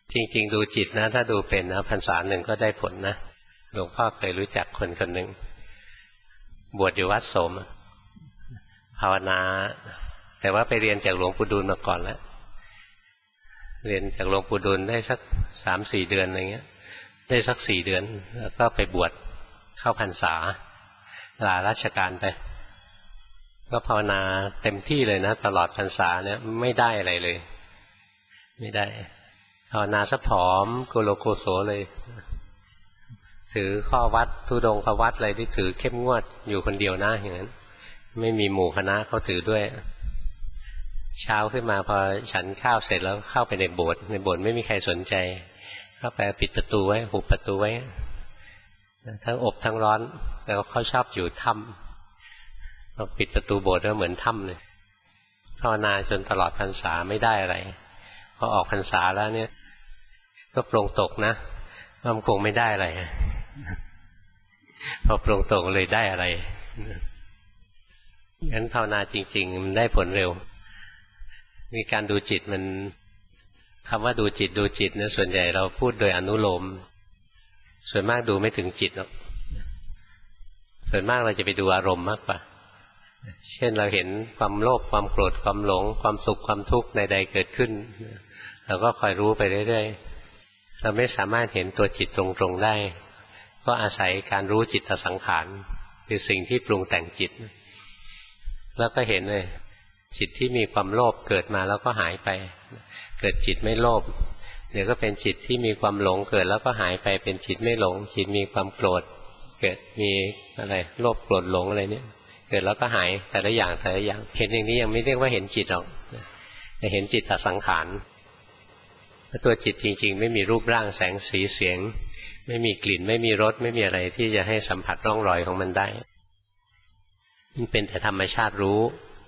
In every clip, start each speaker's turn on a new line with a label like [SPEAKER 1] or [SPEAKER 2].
[SPEAKER 1] จริงๆดูจิตนะถ้าดูเป็นนะพรรษาหนึ่งก็ได้ผลนะหลวงพ่อเคยรู้จักคนคนหนึ่งบวชอยู่วัดโสมภาวนาแต่ว่าไปเรียนจากหลวงปู่ดูลมาก่อนแล้วเรียนจากหลวงปู่ดูลได้สัก 3-4 เดือนอะไรเงี้ยได้สัก4 เดือนแล้วก็ไปบวชเข้าพรรษาลาราชการไปก็ภาวนาเต็มที่เลยนะตลอดพรรษาเนี่ยไม่ได้อะไรเลยไม่ได้ภาวนาซะผอมโกโลโกโสเลยถือข้อวัดธุดงควัดอะไรที่ถือเข้มงวดอยู่คนเดียวนะอย่างนั้นไม่มีหมู่คณะเขาถือด้วยเช้าขึ้นมาพอฉันข้าวเสร็จแล้วเข้าไปในโบสถ์ไม่มีใครสนใจเข้าไปปิดประตูไว้หุบประตูไว้ทั้งอบทั้งร้อนแล้วเขาชอบอยู่ถ้ำพอปิดประตูโบสถ์ก็เหมือนถ้ำเลยภาวนาจนตลอดพรรษาไม่ได้อะไรพอออกพรรษาแล้วเนี่ยก็ปลงตกนะมันคงไม่ได้อะไรพอปลงตกเลยได้อะไรงั้นภาวนาจริงๆมันได้ผลเร็วมีการดูจิตมันคำว่าดูจิตเนี่ยส่วนใหญ่เราพูดโดยอนุโลมส่วนมากดูไม่ถึงจิตหรอกส่วนมากเราจะไปดูอารมณ์มากกว่าเช่นเราเห็นความโลภความโกรธความหลงความสุขความทุกข์ใดๆเกิดขึ้นเราก็คอยรู้ไปเรื่อยๆเราไม่สามารถเห็นตัวจิตตรงๆได้ก็อาศัยการรู้จิตสังขารคือสิ่งที่ปรุงแต่งจิตแล้วก็เห็นเลยจิตที่มีความโลภเกิดมาแล้วก็หายไปเกิดจิตไม่โลภเดี๋ยวก็เป็นจิตที่มีความหลงเกิดแล้วก็หายไปเป็นจิตไม่หลงจิตมีความโกรธเกิดมีอะไรโลภโกรธหลงอะไรเนี่ยเกิดแล้วก็หายแต่ละอย่างเห็นอย่างนี้ยังไม่เรียกว่าเห็นจิตหรอกแต่เห็นจิตตสังขารตัวจิตจริงๆไม่มีรูปร่างแสงสีเสียงไม่มีกลิ่นไม่มีรสไม่มีอะไรที่จะให้สัมผัสร่องรอยของมันได้มันเป็นแต่ธรรมชาติรู้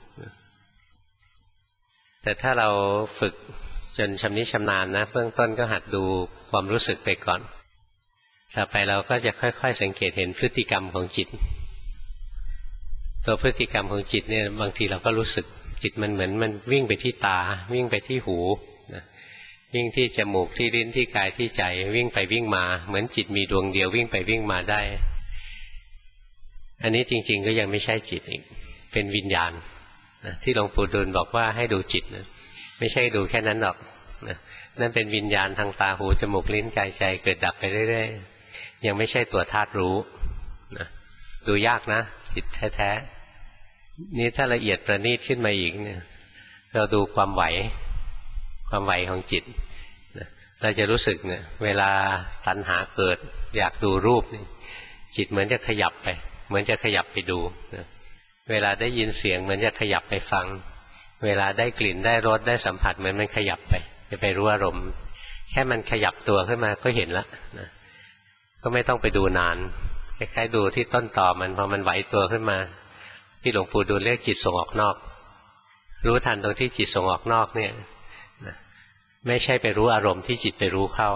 [SPEAKER 1] แต่ถ้าเราฝึกจนชำนิชำนาญนะเบื้องต้นก็หัดดูความรู้สึกไปก่อนต่อไปเราก็จะค่อยๆสังเกตเห็นพฤติกรรมของจิตตัวพฤติกรรมของจิตเนี่ยบางทีเราก็รู้สึกจิตมันเหมือนมันวิ่งไปที่ตาวิ่งไปที่หูวิ่งที่จมูกที่ลิ้นที่กายที่ใจวิ่งไปวิ่งมาเหมือนจิตมีดวงเดียววิ่งไปวิ่งมาได้อันนี้จริงๆก็ยังไม่ใช่จิตอีกเป็นวิญญาณที่หลวงปู่ดูลบอกว่าให้ดูจิตนะไม่ใช่ดูแค่นั้นหรอกนั่นเป็นวิญญาณทางตาหูจมูกลิ้นกายใจเกิดดับไปเรื่อยๆยังไม่ใช่ตัวธาตุรู้ดูยากนะจิตแท้ๆนี่ถ้าละเอียดประณีตขึ้นมาอีกเนี่ยเราดูความไหวของจิตเราจะรู้สึกเนี่ยเวลาตัณหาเกิดอยากดูรูปนี่จิตเหมือนจะขยับไปเหมือนจะขยับไปดูเวลาได้ยินเสียงเหมือนจะขยับไปฟังเวลาได้กลิ่นได้รสได้สัมผัสเหมือนมันขยับไปจะไปรู้อารมณ์แค่มันขยับตัวขึ้นมาก็เห็นแล้วนะก็ไม่ต้องไปดูนานคล้ายๆดูที่ต้นตอมันพอมันไหวตัวขึ้นมาที่หลวงปู่ดูลเรียกจิตส่งออกนอกรู้ทันตรงที่จิตส่งออกนอกเนี่ยไม่ใช่ไปรู้อารมณ์ที่จิตไปรู้เข้า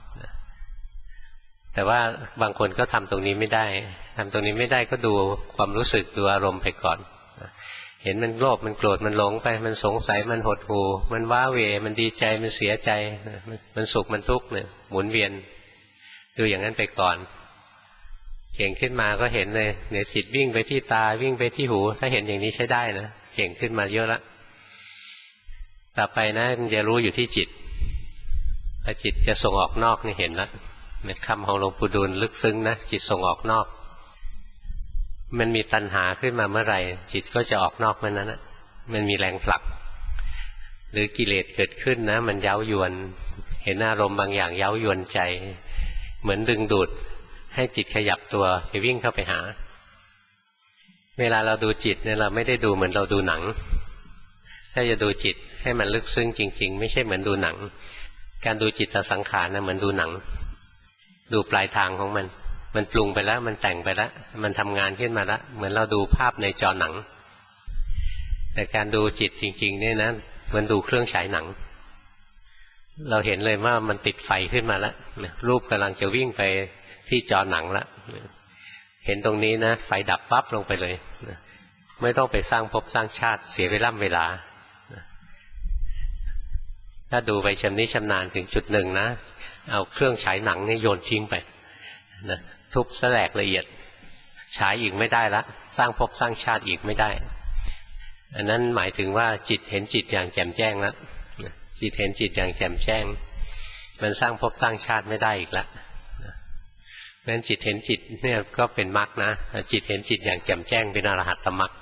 [SPEAKER 1] แต่ว่าบางคนก็ทำตรงนี้ไม่ได้ทำตรงนี้ไม่ได้ก็ดูความรู้สึกดูอารมณ์ไปก่อนเห็นมันโลภมันโกรธมันหลงไปมันสงสัยมันหดหู่มันว้าเหวมันดีใจมันเสียใจมันสุขมันทุกข์เนี่ยหมุนเวียนดูอย่างนั้นไปก่อนเก่งขึ้นมาก็เห็นเลยเนี่ยจิตวิ่งไปที่ตาวิ่งไปที่หูถ้าเห็นอย่างนี้ใช้ได้นะเก่งขึ้นมาเยอะละต่อไปนะมันจะรู้อยู่ที่จิตพอจิตจะส่งออกนอกนี่เห็นละเป็นคำของหลวงปู่ดูลลึกซึ้งนะจิตส่งออกนอกมันมีตัณหาขึ้นมาเมื่อไหร่จิตก็จะออกนอกเมื่อนั้นนะมันมีแรงผลักหรือกิเลสเกิดขึ้นนะมันเย้ายวนเห็นอารมณ์บางอย่างเย้ายวนใจเหมือนดึงดูดให้จิตขยับตัวจะวิ่งเข้าไปหาเวลาเราดูจิตเนี่ยเราไม่ได้ดูเหมือนเราดูหนังถ้าจะดูจิตให้มันลึกซึ้งจริงๆไม่ใช่เหมือนดูหนังการดูจิตสังขารนะเหมือนดูหนังดูปลายทางของมันปรุงไปแล้วมันแต่งไปแล้วมันทำงานขึ้นมาแล้วเหมือนเราดูภาพในจอหนังแต่การดูจิตจริงๆเนี่ยนะมันดูเครื่องฉายหนังเราเห็นเลยว่ามันติดไฟขึ้นมาแล้วรูปกำลังจะวิ่งไปที่จอหนังแล้วเห็นตรงนี้นะไฟดับปั๊บลงไปเลยไม่ต้องไปสร้างภพสร้างชาติเสียเวลาถ้าดูไปชำนิชำนาญถึงจุดหนึ่งนะเอาเครื่องฉายหนังนี่โยนทิ้งไปนะทุบแสลกละเอียดฉายอีกไม่ได้ละสร้างภพสร้างชาติอีกไม่ได้อันนั้นหมายถึงว่าจิตเห็นจิตอย่างแจ่มแจ้งแล้วจิตเห็นจิตอย่างแจ่มแจ้งมันสร้างภพสร้างชาติไม่ได้อีกแล้วงั้นจิตเห็นจิตเนี่ยก็เป็นมรรคนะจิตเห็นจิตอย่างแจ่มแจ้งเป็นอรหัตตมรรค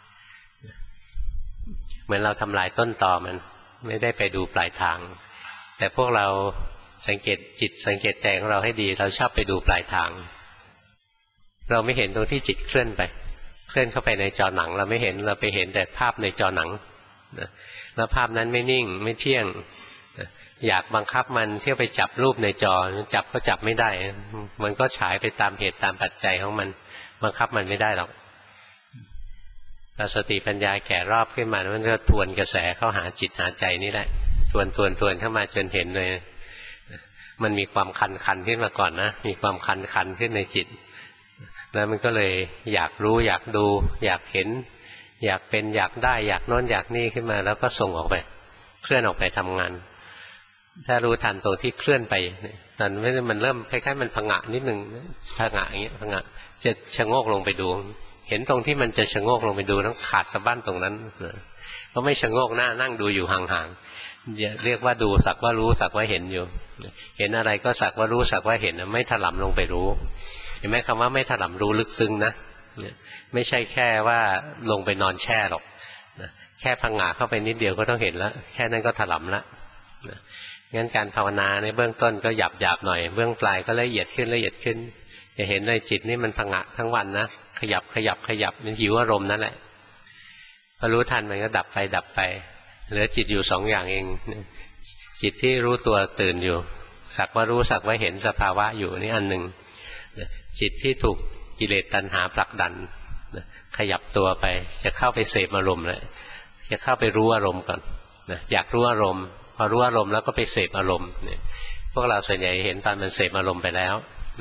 [SPEAKER 1] เหมือนเราทำลายต้นตอมันไม่ได้ไปดูปลายทางแต่พวกเราสังเกตจิตสังเกตใจของเราให้ดีเราชอบไปดูปลายทางเราไม่เห็นตรงที่จิตเคลื่อนไปเคลื่อนเข้าไปในจอหนังเราไม่เห็นเราไปเห็นแต่ภาพในจอหนังแล้วภาพนั้นไม่นิ่งไม่เที่ยงอยากบังคับมันเที่ยวไปจับรูปในจอจับก็จับไม่ได้มันก็ฉายไปตามเหตุตามปัจจัยของมันบังคับมันไม่ได้หรอกแต่สติปัญญาแก่รอบขึ้นมามันก็ทวนกระแสเข้าหาจิตหาใจนี่แหละทวนเข้ามาจนเห็นเลยมันมีความคันขึ้นมาก่อนนะมีความคันขึ้นในจิตแล้วมันก็เลยอยากรู้อยากดูอยากเห็นอยากเป็นอยากได้อยากโน้นอยากนี่ขึ้นมาแล้วก็ส่งออกไปเคลื่อนออกไปทำงานถ้ารู้ทันตรงที่เคลื่อนไปตอนนี้มันเริ่มคล้ายๆมันผงะนิดนึงผงะอย่างเงี้ยผงะจะชะโงกลงไปดูเห็นตรงที่มันจะชะโงกลงไปดูต้องขาดสะบั้นตรงนั้นก็ไม่ชะโงกหน้านั่งดูอยู่ห่างๆเรียกว่าดูสักว่ารู้สักว่าเห็นอยู่เห็นอะไรก็สักว่ารู้สักว่าเห็นไม่ถลำลงไปรู้เห็นไหมคำว่าไม่ถลำรู้ลึกซึ้งนะไม่ใช่แค่ว่าลงไปนอนแช่หรอกแค่พังงาเข้าไปนิดเดียวก็ต้องเห็นแล้วแค่นั้นก็ถลำแล้วงั้นการภาวนาในเบื้องต้นก็หยาบหน่อยเบื้องปลายก็ละเอียดขึ้นจะเห็นในจิตนี่มันพังงะทั้งวันนะขยับมันหิวอารมณ์นั่นแหละพอรู้ทันมันก็ดับไปเหลือจิตอยู่สองอย่างเองจิตที่รู้ตัวตื่นอยู่สักว่ารู้สักว่าเห็นสภาวะอยู่นี่อันหนึ่งจิตที่ถูกกิเลสตัณหาผลักดันขยับตัวไปจะเข้าไปเสพอารมณ์เลยจะเข้าไปรู้อารมณ์ก่อนอยากรู้อารมณ์พอรู้อารมณ์แล้วก็ไปเสพอารมณ์พวกเราส่วนใหญ่เห็นตอนมันเสพอารมณ์ไปแล้ว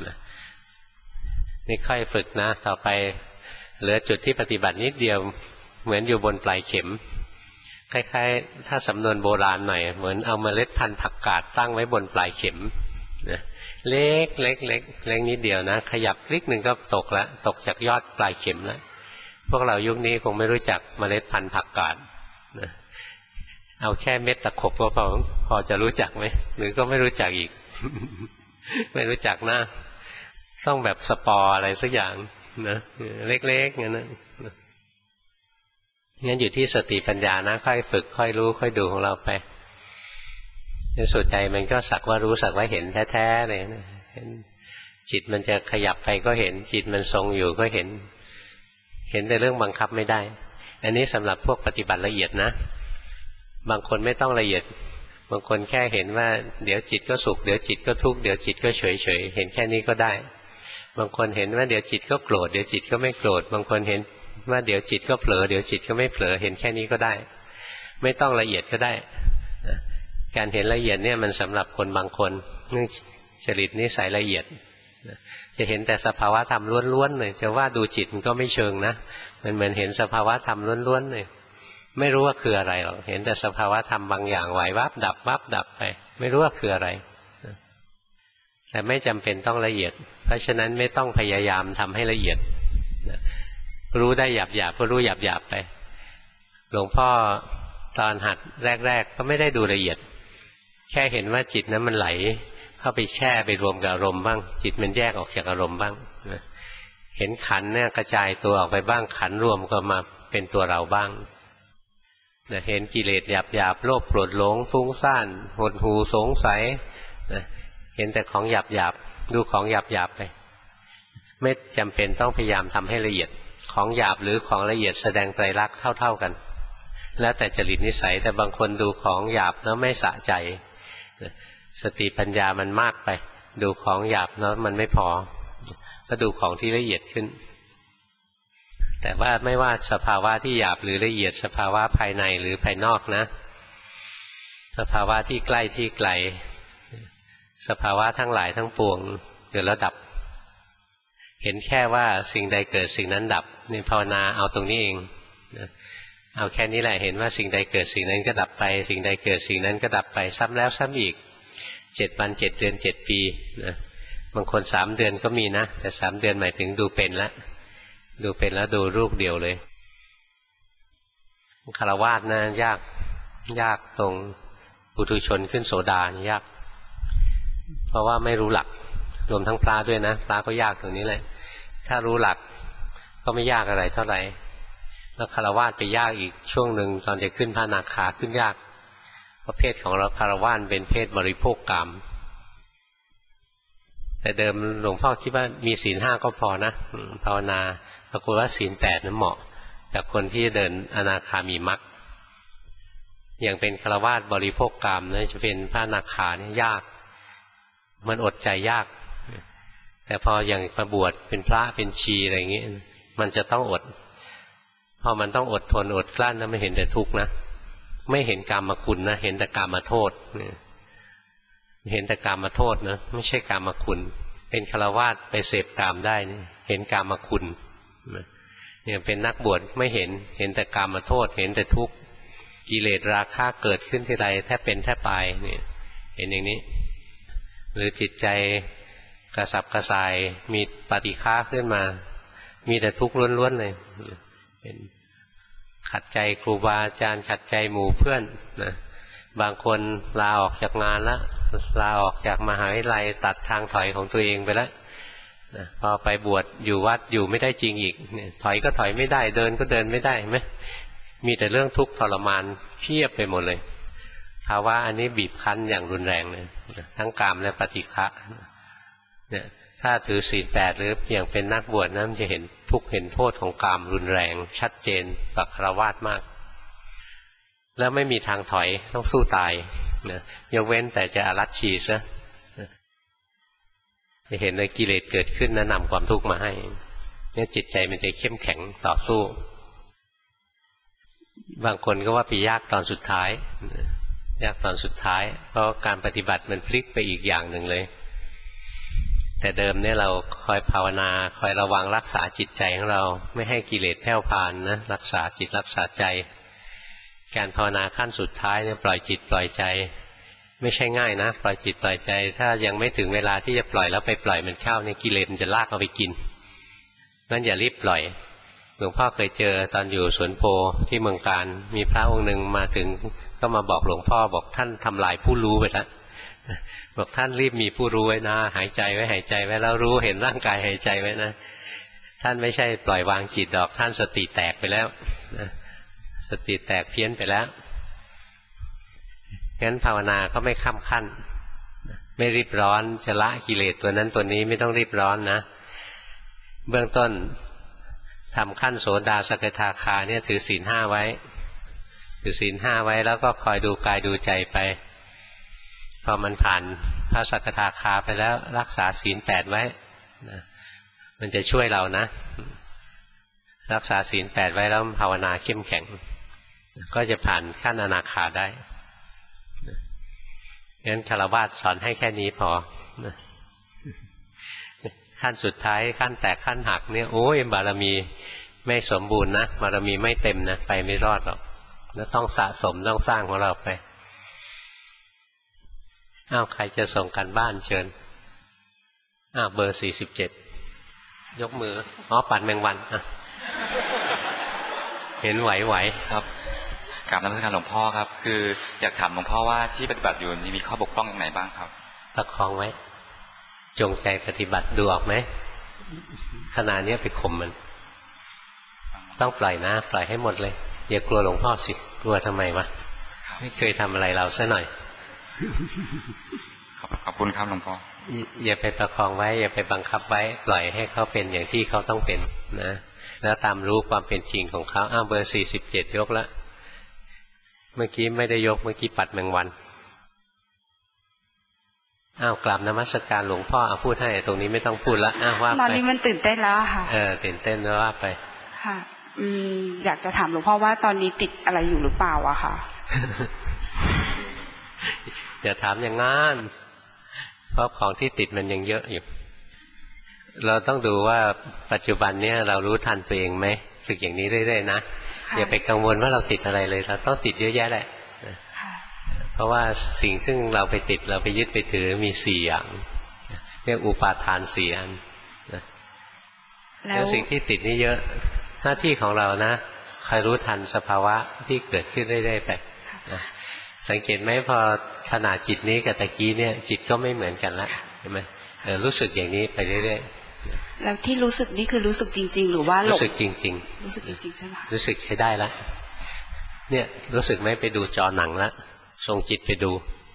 [SPEAKER 1] นี่ค่อยฝึกนะต่อไปเหลือจุดที่ปฏิบัตินิดเดียวเหมือนอยู่บนปลายเข็มคล้ายๆถ้าสำนวนโบราณหน่อยเหมือนเอาเมล็ดพันธุ์ผักกาดตั้งไว้บนปลายเข็มเล็กนิดเดียวนะขยับคลิกหนึ่งก็ตกแล้วตกจากยอดปลายเข็มแล้วพวกเรายุคนี้คงไม่รู้จักเมล็ดพันธุ์ผักกาดเอาแค่เม็ดตะขบก็พอจะรู้จักไหมหรือก็ไม่รู้จักอีก ไม่รู้จักนะต้องแบบสปอร์อะไรสักอย่างนะเล็กๆงั้นนะงั้นอยู่ที่สติปัญญานะค่อยฝึกค่อยรู้ค่อยดูของเราไปในสุดใจมันก็สักว่ารู้สักว่าเห็นแท้ๆเลยนะจิตมันจะขยับไปก็เห็นจิตมันทรงอยู่ก็เห็นแต่เรื่องบังคับไม่ได้อันนี้สำหรับพวกปฏิบัติละเอียดนะบางคนไม่ต้องละเอียดบางคนแค่เห็นว่าเดี๋ยวจิตก็สุขเดี๋ยวจิตก็ทุกข์เดี๋ยวจิตก็เฉยเห็นแค่นี้ก็ได้บางคนเห็นว่าเดี๋ยวจิตก็โกรธเดี๋ยวจิตก็ไม่โกรธบางคนเห็นว่าเดี๋ยวจิตก็เผลอเดี๋ยวจิตก็ไม่เผลอเห็นแค่นี้ก็ได้ไม่ต้องละเอียดก็ได้การเห็นละเอียดเนี่ยมันสำหรับคนบางคนนึกจริตนิสัยละเอียดจะเห็นแต่สภาวะธรรมล้วนๆเลยจะว่าดูจิตมันก็ไม่เชิงนะมันเหมือนเห็นสภาวะธรรมล้วนๆเลยไม่รู้ว่าคืออะไรหรอกเห็นแต่สภาวะธรรมบางอย่างไหววับดับวับดับไปไม่รู้ว่าคืออะไรแต่ไม่จำเป็นต้องละเอียดเพราะฉะนั้นไม่ต้องพยายามทำให้ละเอียดรู้ได้หยาบก็รู้หยาบไปหลวงพ่อตอนหัดแรกก็ไม่ได้ดูละเอียดแค่เห็นว่าจิตนั้นมันไหลเข้าไปแช่ไปรวมกับอารมณ์บ้างจิตมันแยกออกจากอารมณ์บ้างเห็นขันธ์เนี่ยกระจายตัวออกไปบ้างขันธ์รวมก็มาเป็นตัวเราบ้างเห็นกิเลสหยาบโลภโกรธหลงฟุ้งซ่านหดหู่สงสัยเห็นแต่ของหยาบดูของหยาบไปไม่จำเป็นต้องพยายามทำให้ละเอียดของหยาบหรือของละเอียดแสดงไตรลักษณ์เท่ากันแล้วแต่จริตนิสัยแต่บางคนดูของหยาบแล้วไม่สะใจสติปัญญามันมากไปดูของหยาบแล้วมันไม่พอก็ดูของที่ละเอียดขึ้นแต่ว่าไม่ว่าสภาวะที่หยาบหรือละเอียดสภาวะภายในหรือภายนอกนะสภาวะที่ใกล้ที่ไกลสภาวะทั้งหลายทั้งปวงเกิดแล้วดับเห็นแค่ว่าสิ่งใดเกิดสิ่งนั้นดับนี่ภาวนาเอาตรงนี้เองเอาแค่นี้แหละเห็นว่าสิ่งใดเกิดสิ่งนั้นก็ดับไปสิ่งใดเกิดสิ่งนั้นก็ดับไปซ้ำแล้วซ้ำอีก7 วัน7 เดือน7 ปีนะบางคน3 เดือนก็มีนะแต่3 เดือนหมายถึงดูเป็นแล้วดูรูปเดียวเลยฆราวาสนะยากตรงปุถุชนขึ้นโสดานี่ยากเพราะว่าไม่รู้หลักรวมทั้งพระด้วยนะพระก็ยากตรงนี้แหละถ้ารู้หลักก็ไม่ยากอะไรเท่าไหร่แล้วฆราวาสไปยากอีกช่วงหนึ่งตอนจะขึ้นพระอนาคาขึ้นยากเพราะเพศของเราฆราวาสเป็นเพศบริโภคกามแต่เดิมหลวงพ่อคิดว่ามีศีล 5ก็พอนะภาวนาปรากฏว่าศีล 8นั้นเหมาะกับคนที่เดินอนาคามีมรรคอย่างเป็นฆราวาสบริโภคกามนะจะเป็นพระอนาคาเนี่ยยากมันอดใจยากแต่พออย่างประบวชเป็นพระเป็นชีอะไรอย่างนี้มันจะต้องอดพอมันต้องอดทนอดกลั้นนะไม่เห็นแต่ทุกข์นะไม่เห็นกามคุณนะเห็นแต่กามโทษเห็นแต่กามโทษนะไม่ใช่กามคุณเป็นฆราวาสไปเสพกามได้นี่เห็นกามคุณเนี่ยเป็นนักบวชไม่เห็นแต่กามโทษเห็นแต่ทุกข์กิเลสราคะเกิดขึ้นที่ไรแทบเป็นแทบตายเนี่ยเห็นอย่างนี้หรือจิตใจกระสับกระส่ายมีปฏิฆาขึ้นมามีแต่ทุกข์ล้วนๆเลยเป็นขัดใจครูบาอาจารย์ขัดใจหมู่เพื่อนนะบางคนลาออกจากงานแล้วลาออกจากมหาวิทยาลัยตัดทางถอยของตัวเองไปแล้วนะพอไปบวชอยู่วัดอยู่ไม่ได้จริงอีกถอยก็ถอยไม่ได้เดินก็เดินไม่ได้ไหมมีแต่เรื่องทุกข์ทรมานเพียบไปหมดเลยภาวะอันนี้บีบคั้นอย่างรุนแรงเลยทั้งกามและปฏิฆะเนี่ยถ้าถือศีล 8หรืออย่างเป็นนักบวชนะมันจะเห็นทุกข์เห็นโทษของกามรุนแรงชัดเจนกว่าฆราวาสมากแล้วไม่มีทางถอยต้องสู้ตายนะยกเว้นแต่จะอรัชชีซะจะเห็นเลยกิเลสเกิดขึ้นนะนำความทุกข์มาให้เนี่ยจิตใจมันจะเข้มแข็งต่อสู้บางคนก็ว่าไปยากตอนสุดท้ายยากตอนสุดท้ายเพราะการปฏิบัติมันพลิกไปอีกอย่างหนึ่งเลยแต่เดิมเนี่ยเราคอยภาวนาคอยระวังรักษาจิตใจของเราไม่ให้กิเลสแผ่วพานนะรักษาจิตรักษาใจการภาวนาขั้นสุดท้ายเนี่ยปล่อยจิตปล่อยใจไม่ใช่ง่ายนะปล่อยจิตปล่อยใจถ้ายังไม่ถึงเวลาที่จะปล่อยแล้วไปปล่อยมันเข้าเนี่ยกิเลสมันจะลากเอาไปกินงั้นอย่ารีบปล่อยหลวงพ่อเคยเจอตอนอยู่สวนโพที่เมืองการมีพระองค์หนึ่งมาถึงก็มาบอกหลวงพ่อบอกท่านทำลายผู้รู้ไปแล้วบอกท่านรีบมีผู้รู้ไว้นะหายใจไว้แล้วรู้เห็นร่างกายหายใจไว้นะท่านไม่ใช่ปล่อยวางจิตดอกท่านสติแตกไปแล้วสติแตกเพี้ยนไปแล้วงั้นภาวนาก็ไม่ข้ามขั้นไม่รีบร้อนจะละกิเลสตัวนั้นตัวนี้ไม่ต้องรีบร้อนนะเบื้องต้นทำขั้นโสดาสกทาคาเนี่ยถือศีล 5ไว้ถือศีล 5ไว้แล้วก็คอยดูกายดูใจไปพอมันผ่านพระสกทาคาไปแล้วรักษาศีล 8ไว้นะมันจะช่วยเรานะรักษาศีล 8ไว้แล้วภาวนาเข้มแข็งก็จะผ่านขั้นอนาคาได้งั้นฆราวาสสอนให้แค่นี้พอขั้นสุดท้ายขั้นแตกขั้นหักเนี่ยโอ้ยบารมีไม่สมบูรณ์นะบารมีไม่เต็มนะไปไม่รอดหรอกแล้วต้องสะสมต้องสร้างของเราไปอ้าวใครจะส่งกันบ้านเชิญอ้าวเบอร์47ยกมือปัดแมงวันเห็นไหว
[SPEAKER 2] ครับกราบนมัสการหลวงพ่อครับคืออยากถามหลวงพ่อว่าที่ปฏิบัติอยู่มีข้อบกพร่องอย่างไหนบ้างครับ
[SPEAKER 1] ประคองไว้จงใจปฏิบัติดูออกไหมขณะนี้ไปข่มมันต้องปล่อยนะปล่อยให้หมดเลยอย่ากลัวหลวงพ่อสิกลัวทำไมวะไม่เคยทำอะไรเราซะหน่อย
[SPEAKER 2] ขอบคุณครับหลวงพ่อ
[SPEAKER 1] อย่าไปประคองไว้อย่าไปบังคับไว้ปล่อยให้เขาเป็นอย่างที่เขาต้องเป็นนะแล้วตามรู้ความเป็นจริงของเขาเบอร์47ยกแล้วเมื่อกี้ไม่ได้ยกเมื่อกี้ปัดแมงวันกราบนมัสการหลวงพ่อพูดให้ตรงนี้ไม่ต้องพูดละว่าไป
[SPEAKER 3] ตอนนี้มันตื่นเต้นแล้วค่ะ
[SPEAKER 1] ตื่นเต้นแล้วว่าไป
[SPEAKER 3] ค่ะอยากจะถามหลวงพ่อว่าตอนนี้ติดอะไรอยู่หรือเปล่าอะค่ะ
[SPEAKER 1] อย่าถามอย่างงั้นเพราะของที่ติดมันยังเยอะอยู่เราต้องดูว่าปัจจุบันเนี้ยเรารู้ทันตัวเองไหมฝึกอย่างนี้เรื่อยๆนะอย่าไปกังวลว่าเราติดอะไรเลยเราต้องติดเยอะแยะแหละเพราะว่าสิ่งซึ่งเราไปติดเราไปยึดไปถือมี4 อย่างเรียกอุปาทาน4 อันแล้วสิ่งที่ติดนี่เยอะหน้าที่ของเรานะคอยรู้ทันสภาวะที่เกิดขึ้นเรื่อยๆไปสังเกตไหมพอขนาดจิตนี้กับตะกี้เนี่ยจิตก็ไม่เหมือนกันละเห็นไหมรู้สึกอย่างนี้ไปเรื่อยๆ
[SPEAKER 3] แล้วที่รู้สึกนี่คือรู้สึกจริงๆหรือว่าหลง
[SPEAKER 1] รู้สึกจริงๆ
[SPEAKER 3] รู้สึกจริงๆใช่ไหม
[SPEAKER 1] รู้สึกใช้ได้แล้วเนี่ยรู้สึกไหมไปดูจอหนังแล้วส่งจิตไปดู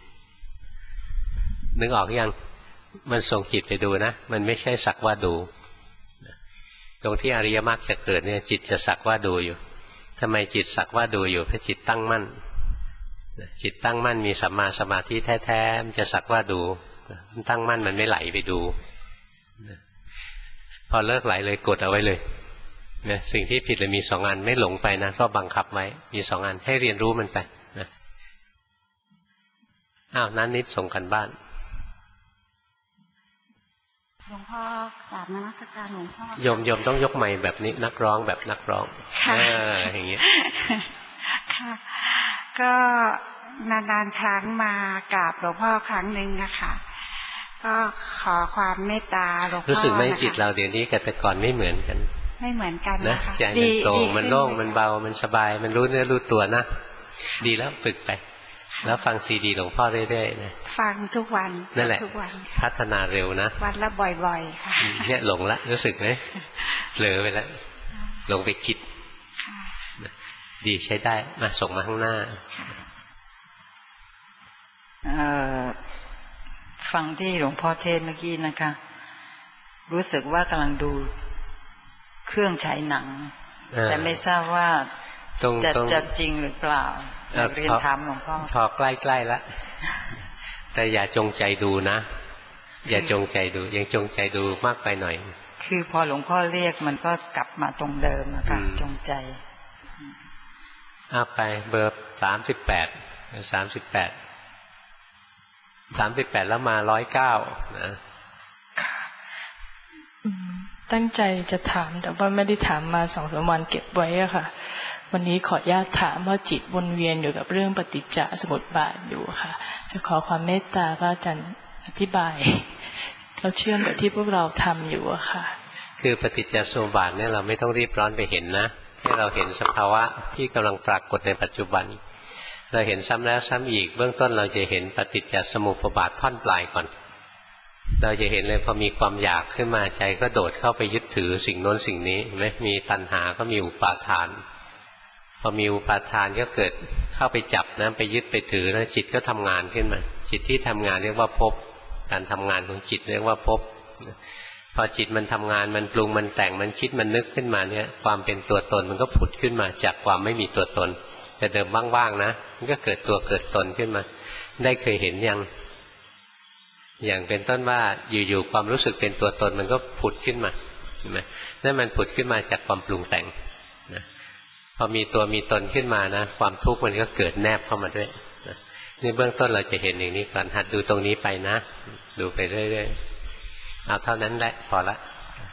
[SPEAKER 1] นึกออกยังมันส่งจิตไปดูนะมันไม่ใช่สักว่าดูตรงที่อริยมรรคจะเกิดเนี่ยจิตจะสักว่าดูอยู่ทำไมจิตสักว่าดูอยู่เพราะจิตตั้งมั่นจิตตั้งมั่นมีสัมมาสมาธิแท้ๆมันจะสักว่าดูตั้งมั่นมันไม่ไหลไปดูพอเลิกไหลเลยกดเอาไว้เลยเนี่ยสิ่งที่ผิดเลยมี2 อันไม่หลงไปนะก็บังคับไว้มี2 อันให้เรียนรู้มันไปนะนั้นนิดส่งกันบ้าน
[SPEAKER 3] หลวงพ่อกราบนมัสการหลวงพ่อ
[SPEAKER 1] โยมต้องยกไมค์แบบนี้นักร้องแบบนักร้องอย่างเงี้ย
[SPEAKER 3] ค่ะก็นานๆครั้งมากราบหลวงพ่อครั้งหนึ่งนะคะก็ขอความเมตตาหลวงพ่อรู้
[SPEAKER 1] สึกไหมจิตเราเดี๋ยวนี้กับแต่ก่อนไม่เหมือนกัน
[SPEAKER 3] ไม่เหมือนกัน
[SPEAKER 1] นะใจมันโปร่งมันโล่งมันเบามันสบายมันรู้เนื้อรู้ตัวนะดีแล้วฝึกไปแล้วฟังซีดีหลวงพ่อเรื่อยๆนะ
[SPEAKER 3] ฟังทุกวัน
[SPEAKER 1] นั่นแหละพัฒนาเร็วนะ
[SPEAKER 3] วันละบ่อยๆค่ะ
[SPEAKER 1] เนี่ยหลงละรู้สึกไหมเผลอไปแล้วหลงไปคิดดีใช้ได้มาส่งมาข้างหน้า
[SPEAKER 4] ฟังที่หลวงพ่อเทศเมื่อกี้นะคะรู้สึกว่ากำลังดูเครื่องฉายหนังแต่ไม่ทราบว่าจะจริงหรือเปล่าเรียนถามหลวงพ่อ
[SPEAKER 1] พอใกล้ๆแล้วแต่อย่าจงใจดูนะอย่าจงใจดูยังจงใจดูมากไปหน่อย
[SPEAKER 4] คือพอหลวงพ่อเรียกมันก็กลับมาตรงเดิมนะคะจงใจ
[SPEAKER 1] ไปเบอร์38แล้วมา109นะ
[SPEAKER 5] ตั้งใจจะถามแต่ว่าไม่ได้ถามมา2-3 วันเก็บไว้อะค่ะวันนี้ขออนุญาตถามว่าจิตวนเวียนอยู่กับเรื่องปฏิจจสมุปบาทอยู่ค่ะจะขอความเมตตาพระอาจารย์อธิบายเราเชื่อมกับที่พวกเราทำอยู่อะค่ะ
[SPEAKER 1] คือปฏิจจสมุปบาทเนี่ยเราไม่ต้องรีบร้อนไปเห็นนะให้เราเห็นสภาวะที่กำลังปรากฏในปัจจุบันเราเห็นซ้ำแล้วซ้ำอีกเบื้องต้นเราจะเห็นปฏิจจสมุปบาทท่อนปลายก่อนเราจะเห็นเลยพอมีความอยากขึ้นมาใจก็โดดเข้าไปยึดถือสิ่งโน้นสิ่งนี้เห็นไหมมีตัณหาก็มีอุปาทานพอมีอุปาทานก็เกิดเข้าไปจับนะไปยึดไปถือแล้วจิตก็ทำงานขึ้นมาจิตที่ทำงานเรียกว่าภพการทำงานของจิตเรียกว่าภพพอจิตมันทำงานมันปรุงมันแต่งมันคิดมันนึกขึ้นมาเนี่ยความเป็นตัวตนมันก็ผุดขึ้นมาจากความไม่มีตัวตนแต่เดิมว่างๆนะมันก็เกิดตัวเกิดตนขึ้นมาได้เคยเห็นอย่างเป็นต้นว่าอยู่ๆความรู้สึกเป็นตัวตนมันก็ผุดขึ้นมาเห็นไหมนั่นมันผุดขึ้นมาจากความปรุงแต่งนะพอมีตัวมีตนขึ้นมานะความทุกข์มันก็เกิดแนบเข้ามาด้วยนะนี่เบื้องต้นเราจะเห็นอย่างนี้ก่อนหัดดูตรงนี้ไปนะดูไปเรื่อยๆเอาเท่านั้นแหละพอละ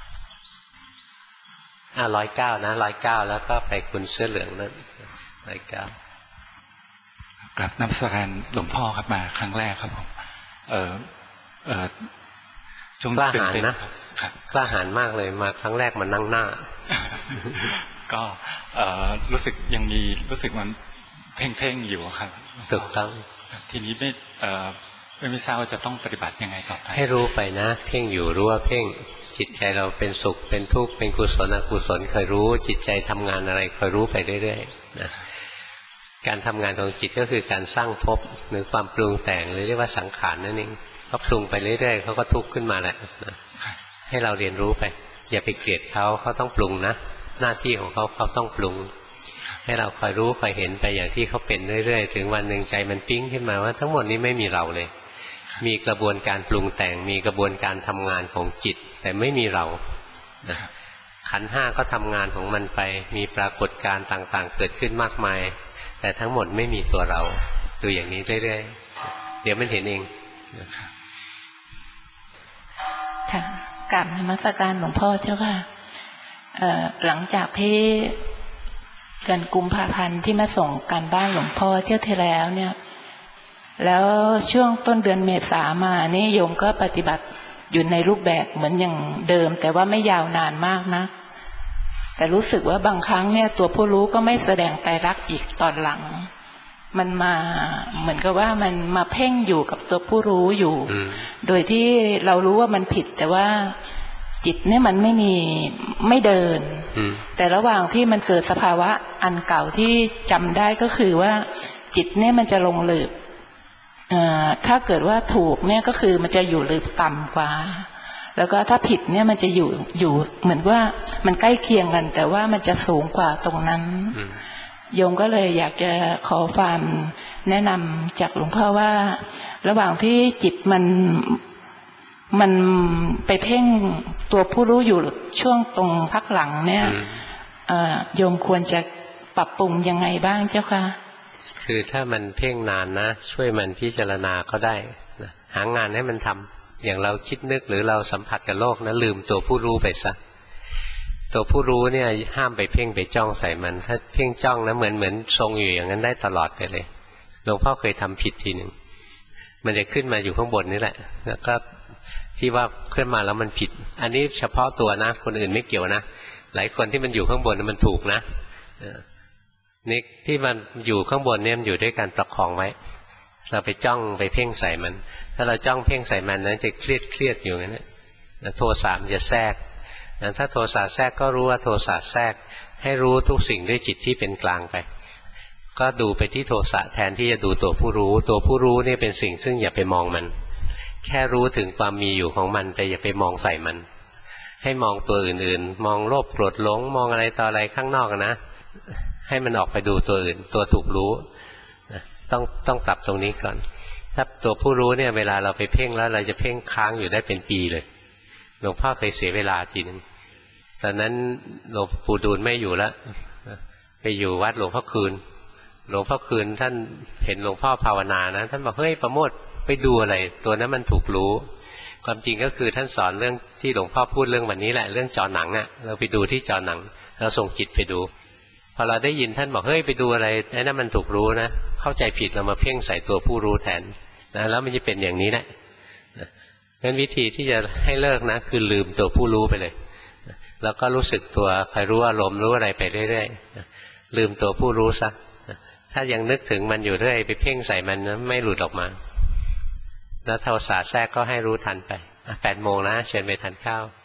[SPEAKER 1] 109นะ109แล้วก็ไปคุณเสื้อเหลืองนั่น109
[SPEAKER 6] กราบนมัสการหลวงพ่อครับมาครั้งแรกครับผม
[SPEAKER 1] จงกล้าหาญนะกล้าหาญมากเลยมาครั้งแรกมันนั่งหน้า
[SPEAKER 6] ก็รู้สึกยังมีรู้สึกมันเพ่งๆอยู่ครับ
[SPEAKER 1] ถูกต้อง
[SPEAKER 6] ทีนี้ไม่ทราบว่าจะต้องปฏิบัติยังไงต่อไป
[SPEAKER 1] ให้รู้ไปนะเพ่งอยู่รู้ว่าเพ่งจิตใจเราเป็นสุขเป็นทุกข์เป็นกุศลอกุศลคอยรู้จิตใจทำงานอะไรคอยรู้ไปเรื่อยๆนะการทำงานของจิตก็คือการสร้างภพหรือความปรุงแต่งหรือเรียกว่าสังขารนั่นเองเขาปรุงไปเรื่อยๆเขาก็ทุกข์ขึ้นมาแหละนะให้เราเรียนรู้ไปอย่าไปเกลียดเขาต้องปรุงนะหน้าที่ของเขาต้องปรุงให้เราคอยรู้คอยเห็นไปอย่างที่เขาเป็นเรื่อยๆถึงวันหนึ่งใจมันปิ๊งขึ้นมาว่าทั้งหมดนี้ไม่มีเราเลยมีกระบวนการปรุงแต่งมีกระบวนการทำงานของจิตแต่ไม่มีเรานะขันธ์ห้าก็ทำงานของมันไปมีปรากฏการณ์ต่างๆเกิดขึ้นมากมายแต่ทั้งหมดไม่มีตัวเราดูอย่างนี้เรื่อยๆเดี๋ยวมันเห็นเอง
[SPEAKER 5] ค่ะกราบนมัสการหลวงพ่อเจ้าค่ะหลังจากที่ไปดือนกุมภาพันธ์ที่มาส่งการบ้านหลวงพ่อเที่ยวที่แล้วเนี่ยแล้วช่วงต้นเดือนเมษามานี่โยมก็ปฏิบัติอยู่ในรูปแบบเหมือนอย่างเดิมแต่ว่าไม่ยาวนานมากนะแต่รู้สึกว่าบางครั้งเนี่ยตัวผู้รู้ก็ไม่แสดงไตรลักษณ์อีกตอนหลังมันมาเหมือนกับว่ามันมาเพ่งอยู่กับตัวผู้รู้อยู่โดยที่เรารู้ว่ามันผิดแต่ว่าจิตเนี่ยมันไม่เดินแต่ระหว่างที่มันเกิดสภาวะอันเก่าที่จำได้ก็คือว่าจิตเนี่ยมันจะลงหลืบถ้าเกิดว่าถูกเนี่ยก็คือมันจะอยู่หลืบต่ำกว่าแล้วก็ถ้าผิดเนี่ยมันจะอยู่เหมือนว่ามันใกล้เคียงกันแต่ว่ามันจะสูงกว่าตรงนั้นโยมก็เลยอยากจะขอความแนะนำจากหลวงพ่อว่าระหว่างที่จิตมันไปเพ่งตัวผู้รู้อยู่ช่วงตรงพักหลังเนี่ยโยมควรจะปรับปรุงยังไงบ้างเจ้าค่ะ
[SPEAKER 1] คือถ้ามันเพ่งนานนะช่วยมันพิจารณาก็ได้นะหางานให้มันทำอย่างเราคิดนึกหรือเราสัมผัสกับโลกนะลืมตัวผู้รู้ไปซะตัวผู้รู้เนี่ยห้ามไปเพ่งไปจ้องใส่มันถ้าเพ่งจ้องนะเหมือนทรงอยู่อย่างนั้นได้ตลอดไปเลยหลวงพ่อเคยทำผิดทีหนึ่งมันจะขึ้นมาอยู่ข้างบนนี่แหละแล้วก็ที่ว่าขึ้นมาแล้วมันผิดอันนี้เฉพาะตัวนะคนอื่นไม่เกี่ยวนะหลายคนที่มันอยู่ข้างบนมันถูกนะนี่ที่มันอยู่ข้างบนเนี่ยมันอยู่ด้วยการประคองไว้เราไปจ้องไปเพ่งใส่มันถ้าเราจ้องเพ่งใส่มันนั้นจะเครียดอยู่งั้นนะโทสะมันจะแทรกถ้าโทสะแทรกก็รู้ว่าโทสะแทรกให้รู้ทุกสิ่งด้วยจิตที่เป็นกลางไปก็ดูไปที่โทสะแทนที่จะดูตัวผู้รู้ตัวผู้รู้นี่เป็นสิ่งซึ่งอย่าไปมองมันแค่รู้ถึงความมีอยู่ของมันแต่อย่าไปมองใส่มันให้มองตัวอื่นๆมองโลภโกรธหลงมองอะไรต่ออะไรข้างนอกนะให้มันออกไปดูตัวอื่นตัวถูกรู้ต้องปรับตรงนี้ก่อนถ้าตัวผู้รู้เนี่ยเวลาเราไปเพ่งแล้วเราจะเพ่งค้างอยู่ได้เป็นปีเลยหลวงพ่อเคยเสียเวลาทีนึงตอนนั้นหลวงปู่ดูลไม่อยู่แล้วไปอยู่วัดหลวงพ่อคืนท่านเห็นหลวงพ่อภาวนานะท่านบอกเฮ้ยประโมทไปดูอะไรตัวนั้นมันถูกรู้ความจริงก็คือท่านสอนเรื่องที่หลวงพ่อพูดเรื่องวันนี้แหละเรื่องจอหนังอ่ะเราไปดูที่จอหนังเราส่งจิตไปดูพอเราได้ยินท่านบอกเฮ้ยไปดูอะไรไอ้นั่นมันถูกรู้นะเข้าใจผิดเรามาเพ่งใส่ตัวผู้รู้แทนนะแล้วมันจะเป็นอย่างนี้แหละงั้นวิธีที่จะให้เลิกนะคือลืมตัวผู้รู้ไปเลยแล้วก็รู้สึกตัวคอยรู้อารมณ์รู้อะไรไปเรื่อยๆลืมตัวผู้รู้ซะถ้ายังนึกถึงมันอยู่เรื่อยไปเพ่งใส่มันนะไม่หลุดออกมาแล้วโทสะแทรกก็ให้รู้ทันไป8 โมงนะเชิญไปทานข้าว